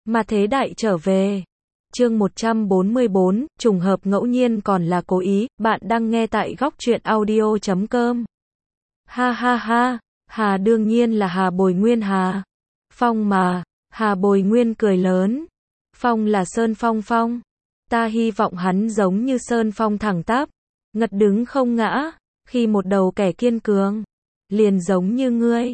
Mà thế đại trở về. Chương 144, trùng hợp ngẫu nhiên còn là cố ý, bạn đang nghe tại góc truyện audio.com. Ha ha ha, Hà đương nhiên là Hà Bồi Nguyên Hà. Phong mà, Hà Bồi Nguyên cười lớn. Phong là Sơn Phong Phong. Ta hy vọng hắn giống như Sơn Phong thẳng tắp, ngật đứng không ngã, khi một đầu kẻ kiên cường, liền giống như ngươi.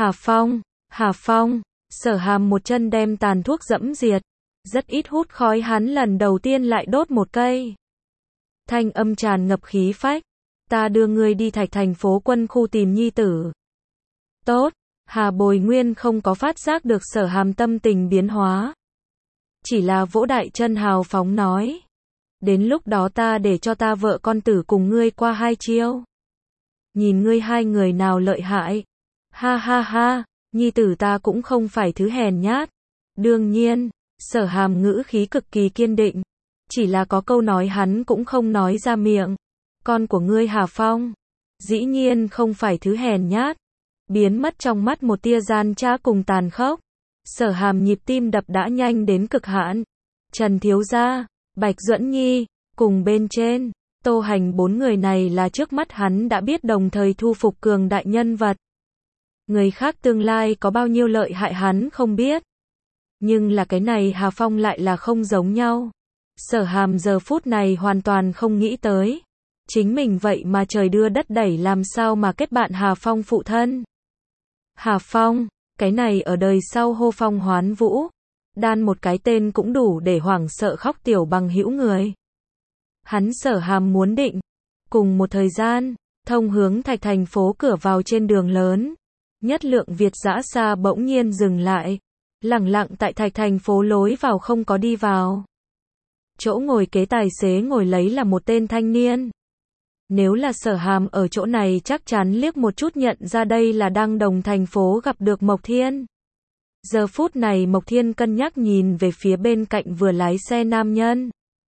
Hà Phong, Sở Hàm một chân đem tàn thuốc dẫm diệt. Rất ít hút khói hắn lần đầu tiên lại đốt một cây. Thanh âm tràn ngập khí phách. Ta đưa ngươi đi Thạch thành phố quân khu tìm nhi tử. Tốt, Hà Bồi Nguyên không có phát giác được Sở Hàm tâm tình biến hóa. Chỉ là vỗ đại chân hào phóng nói. Đến lúc đó ta để cho ta vợ con tử cùng ngươi qua hai chiêu. Nhìn ngươi hai người nào lợi hại. Ha ha ha, nhi tử ta cũng không phải thứ hèn nhát. Đương nhiên. Sở Hàm ngữ khí cực kỳ kiên định. Chỉ là có câu nói hắn cũng không nói ra miệng. Con của ngươi Hà Phong, dĩ nhiên không phải thứ hèn nhát. Biến mất trong mắt một tia gian trá cùng tàn khốc. Sở Hàm nhịp tim đập đã nhanh đến cực hạn. Trần thiếu gia, Bạch Duẫn Nhi, cùng bên trên, Tô Hành, bốn người này là trước mắt hắn đã biết đồng thời thu phục cường đại nhân vật. Người khác tương lai có bao nhiêu lợi hại hắn không biết. Nhưng là cái này Hà Phong lại là không giống nhau. Sở Hàm giờ phút này hoàn toàn không nghĩ tới. Chính mình vậy mà trời đưa đất đẩy làm sao mà kết bạn Hà Phong phụ thân. Hà Phong, cái này ở đời sau hô phong hoán vũ. Đan một cái tên cũng đủ để hoảng sợ khóc tiểu bằng hữu người. Hắn Sở Hàm muốn định. Cùng một thời gian, thông hướng Thạch thành phố cửa vào trên đường lớn. Nhất Lượng Việt dã xa bỗng nhiên dừng lại. Lẳng lặng tại Thạch thành phố lối vào không có đi vào. Chỗ ngồi kế tài xế ngồi lấy là một tên thanh niên. Nếu là Sở Hàm ở chỗ này chắc chắn liếc một chút nhận ra đây là Đăng Đồng thành phố gặp được Mộc Thiên. Giờ phút này Mộc Thiên cân nhắc nhìn về phía bên cạnh vừa lái xe nam nhân.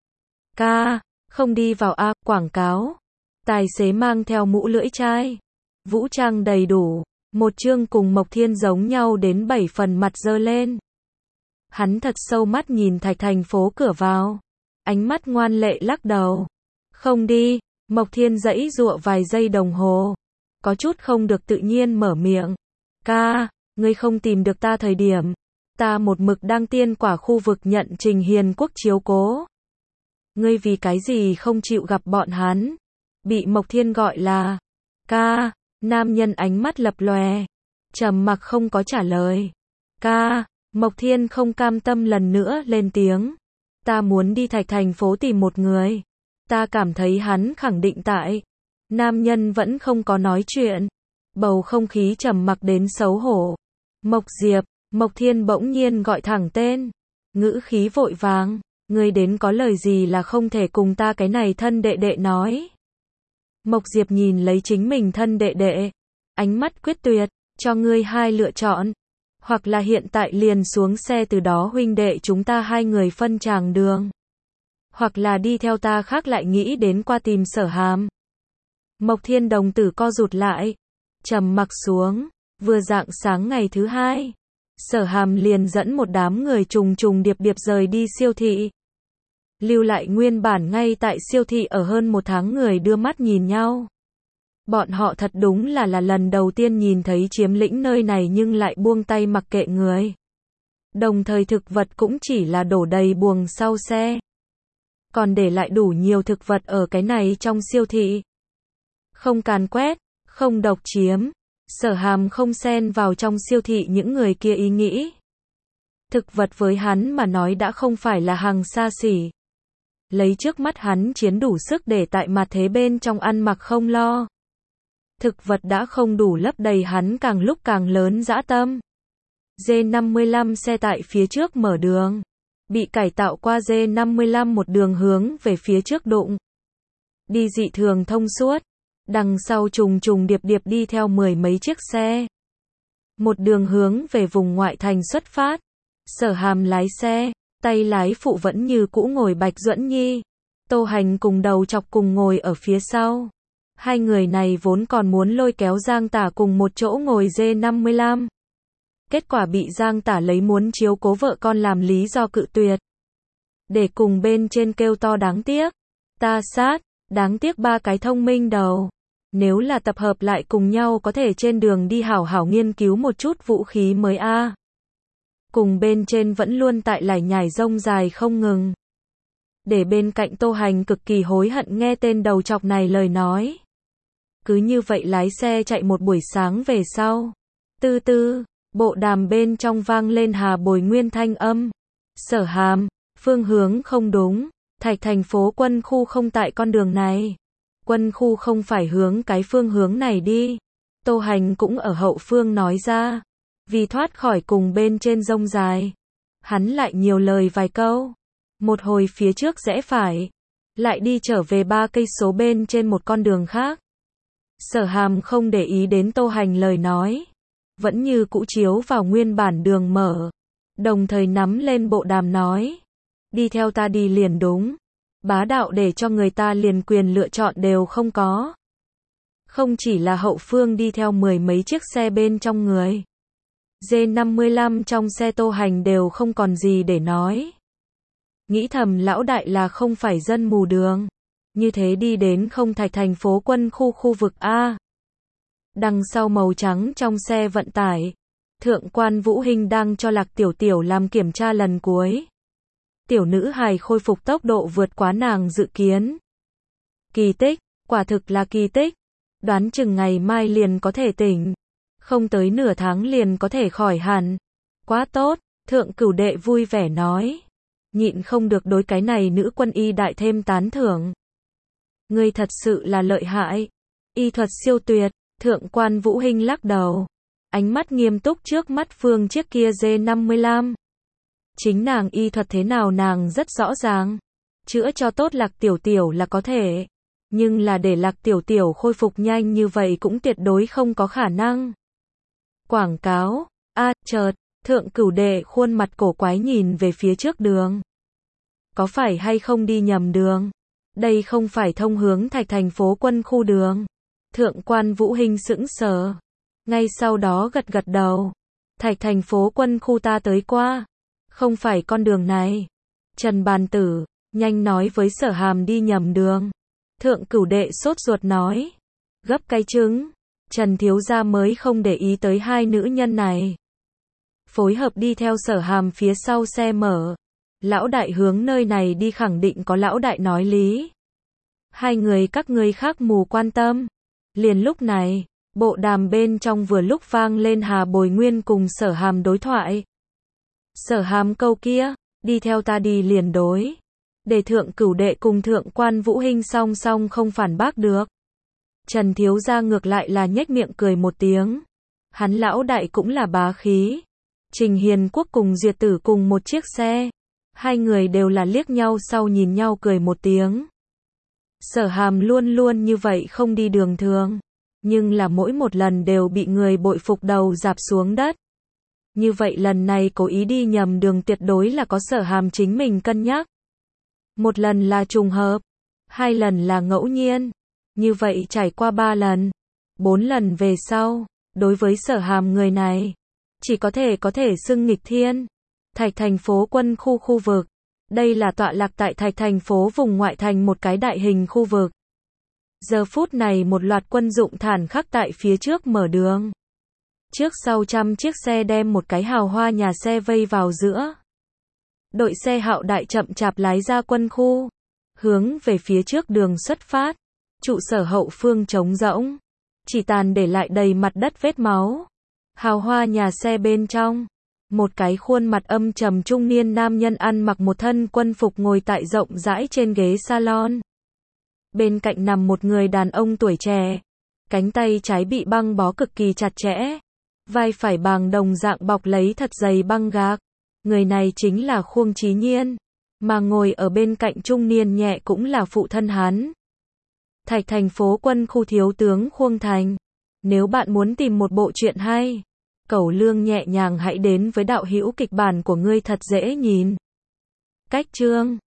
Ca, không đi vào a, quảng cáo. Tài xế mang theo mũ lưỡi chai. Vũ trang đầy đủ. Một chương cùng Mộc Thiên giống nhau đến 7 phần mặt dơ lên. Hắn thật sâu mắt nhìn Thạch thành phố cửa vào. Ánh mắt ngoan lệ lắc đầu. Không đi. Mộc Thiên giãy giụa vài giây đồng hồ. Có chút không được tự nhiên mở miệng. Ca, ngươi không tìm được ta thời điểm. Ta một mực đang tiên quả khu vực nhận Trình Hiền Quốc chiếu cố. Ngươi vì cái gì không chịu gặp bọn hắn? Bị Mộc Thiên gọi là. Ca. Nam nhân ánh mắt lập lòe. Trầm mặc không có trả lời. Ca. Mộc Thiên không cam tâm lần nữa lên tiếng. Ta muốn đi Thạch thành phố tìm một người. Ta cảm thấy hắn khẳng định tại. Nam nhân vẫn không có nói chuyện. Bầu không khí trầm mặc đến xấu hổ. Mộc Diệp. Mộc Thiên bỗng nhiên gọi thẳng tên. Ngữ khí vội vàng. Ngươi đến có lời gì là không thể cùng ta cái này thân đệ đệ nói. Mộc Diệp nhìn lấy chính mình thân đệ đệ. Ánh mắt quyết tuyệt. Cho ngươi hai lựa chọn. Hoặc là hiện tại liền xuống xe từ đó huynh đệ chúng ta hai người phân tràng đường. Hoặc là đi theo ta khác lại nghĩ đến qua tìm Sở Hàm. Mộc Thiên đồng tử co rụt lại. Trầm mặc xuống. Vừa rạng sáng ngày thứ hai. Sở Hàm liền dẫn một đám người trùng trùng điệp điệp rời đi siêu thị. Lưu lại nguyên bản ngay tại siêu thị ở hơn một tháng người đưa mắt nhìn nhau. Bọn họ thật đúng là lần đầu tiên nhìn thấy chiếm lĩnh nơi này nhưng lại buông tay mặc kệ người. Đồng thời thực vật cũng chỉ là đổ đầy buồng sau xe. Còn để lại đủ nhiều thực vật ở cái này trong siêu thị. Không càn quét, không độc chiếm. Sở Hàm không xen vào trong siêu thị những người kia ý nghĩ. Thực vật với hắn mà nói đã không phải là hàng xa xỉ. Lấy trước mắt hắn chiến đủ sức để tại mặt thế bên trong ăn mặc không lo. Thực vật đã không đủ lấp đầy hắn càng lúc càng lớn dã tâm. J55 xe tại phía trước mở đường. Bị cải tạo qua J55 một đường hướng về phía trước đụng. Đi dị thường thông suốt. Đằng sau trùng trùng điệp điệp đi theo mười mấy chiếc xe. Một đường hướng về vùng ngoại thành xuất phát. Sở Hàm lái xe. Tay lái phụ vẫn như cũ ngồi Bạch Duẫn Nhi. Tô Hành cùng đầu chọc cùng ngồi ở phía sau. Hai người này vốn còn muốn lôi kéo Giang Tả cùng một chỗ ngồi J55. kết quả bị Giang Tả lấy muốn chiếu cố vợ con làm lý do cự tuyệt. Để cùng bên trên kêu to đáng tiếc. Ta sát, đáng tiếc ba cái thông minh đầu. Nếu là tập hợp lại cùng nhau có thể trên đường đi hảo hảo nghiên cứu một chút vũ khí mới a. Cùng bên trên vẫn luôn tại lải nhải rông dài không ngừng. Để bên cạnh Tô Hành cực kỳ hối hận nghe tên đầu chọc này lời nói. Cứ như vậy lái xe chạy một buổi sáng về sau. Tư tư, bộ đàm bên trong vang lên Hà Bồi Nguyên thanh âm. Sở Hàm, phương hướng không đúng, Thạch thành phố quân khu không tại con đường này. Quân khu không phải hướng cái phương hướng này đi. Tô Hành cũng ở hậu phương nói ra. Vì thoát khỏi cùng bên trên rông dài. Hắn lại nhiều lời vài câu. Một hồi phía trước rẽ phải. Lại đi trở về 3 cây số bên trên một con đường khác. Sở Hàm không để ý đến Tô Hành lời nói. Vẫn như cũ chiếu vào nguyên bản đường mở. Đồng thời nắm lên bộ đàm nói. Đi theo ta đi liền đúng. Bá đạo để cho người ta liền quyền lựa chọn đều không có. Không chỉ là hậu phương đi theo 10 mấy chiếc xe bên trong người. D55 trong xe Tô Hành đều không còn gì để nói. Nghĩ thầm lão đại là không phải dân mù đường. Như thế đi đến không Thạch thành phố quân khu vực A. Đằng sau màu trắng trong xe vận tải. Thượng quan Vũ Hinh đang cho Lạc Tiểu Tiểu làm kiểm tra lần cuối. Tiểu nữ hài khôi phục tốc độ vượt quá nàng dự kiến. Kỳ tích, quả thực là kỳ tích. Đoán chừng ngày mai liền có thể tỉnh. Không tới nửa tháng liền có thể khỏi hẳn. Quá tốt, Thượng Cửu Đệ vui vẻ nói. Nhịn không được đối cái này nữ quân y đại thêm tán thưởng. Ngươi thật sự là lợi hại. Y thuật siêu tuyệt, Thượng quan Vũ Hinh lắc đầu. Ánh mắt nghiêm túc trước mắt phương chiếc kia D55. Chính nàng y thuật thế nào nàng rất rõ ràng. Chữa cho tốt Lạc Tiểu Tiểu là có thể. Nhưng là để Lạc Tiểu Tiểu khôi phục nhanh như vậy cũng tuyệt đối không có khả năng. Quảng cáo. Chợt, Thượng Cửu Đệ khuôn mặt cổ quái nhìn về phía trước đường. Có phải hay không đi nhầm đường? Đây không phải thông hướng Thạch thành phố quân khu đường. Thượng quan Vũ Hinh sững sờ. Ngay sau đó gật gật đầu. Thạch thành phố quân khu ta tới qua. Không phải con đường này. Trần Bàn Tử, nhanh nói với Sở Hàm đi nhầm đường. Thượng Cửu Đệ sốt ruột nói. Gấp cái trứng. Trần thiếu gia mới không để ý tới hai nữ nhân này. Phối hợp đi theo Sở Hàm phía sau xe mở. Lão đại hướng nơi này đi khẳng định có lão đại nói lý. Hai người các ngươi khác mù quan tâm. Liền lúc này, bộ đàm bên trong vừa lúc vang lên Hà Bồi Nguyên cùng Sở Hàm đối thoại. Sở Hàm câu kia, đi theo ta đi liền đối. Để Thượng Cửu Đệ cùng Thượng quan Vũ Hinh song song không phản bác được. Trần thiếu gia ngược lại là nhếch miệng cười một tiếng. Hắn lão đại cũng là bá khí. Trình Hiền Quốc cùng Duyệt Tử cùng một chiếc xe. Hai người đều là liếc nhau sau nhìn nhau cười một tiếng. Sở Hàm luôn luôn như vậy không đi đường thường. Nhưng là mỗi một lần đều bị người bội phục đầu rạp xuống đất. Như vậy lần này cố ý đi nhầm đường tuyệt đối là có Sở Hàm chính mình cân nhắc. Một lần là trùng hợp. 2 lần là ngẫu nhiên. Như vậy trải qua 3 lần. 4 lần về sau. Đối với Sở Hàm người này. Chỉ có thể xưng nghịch thiên. Thạch thành phố quân khu vực. Đây là tọa lạc tại Thạch thành phố vùng ngoại thành một cái đại hình khu vực. Giờ phút này một loạt quân dụng thản khắc tại phía trước mở đường. Trước sau trăm chiếc xe đem một cái hào hoa nhà xe vây vào giữa. Đội xe Hạo Đại chậm chạp lái ra quân khu. Hướng về phía trước đường xuất phát. Trụ sở hậu phương trống rỗng. Chỉ tàn để lại đầy mặt đất vết máu. Hào hoa nhà xe bên trong. Một cái khuôn mặt âm trầm trung niên nam nhân ăn mặc một thân quân phục ngồi tại rộng rãi trên ghế salon. Bên cạnh nằm một người đàn ông tuổi trẻ. Cánh tay trái bị băng bó cực kỳ chặt chẽ. Vai phải bằng đồng dạng bọc lấy thật dày băng gạc. Người này chính là Khuông Chí Nhiên. Mà ngồi ở bên cạnh trung niên nhẹ cũng là phụ thân hắn. Thạch thành phố quân khu thiếu tướng Khuông Thành. Nếu bạn muốn tìm một bộ truyện hay, cẩu lương nhẹ nhàng hãy đến với đạo hữu kịch bản của ngươi thật dễ nhìn. Cách chương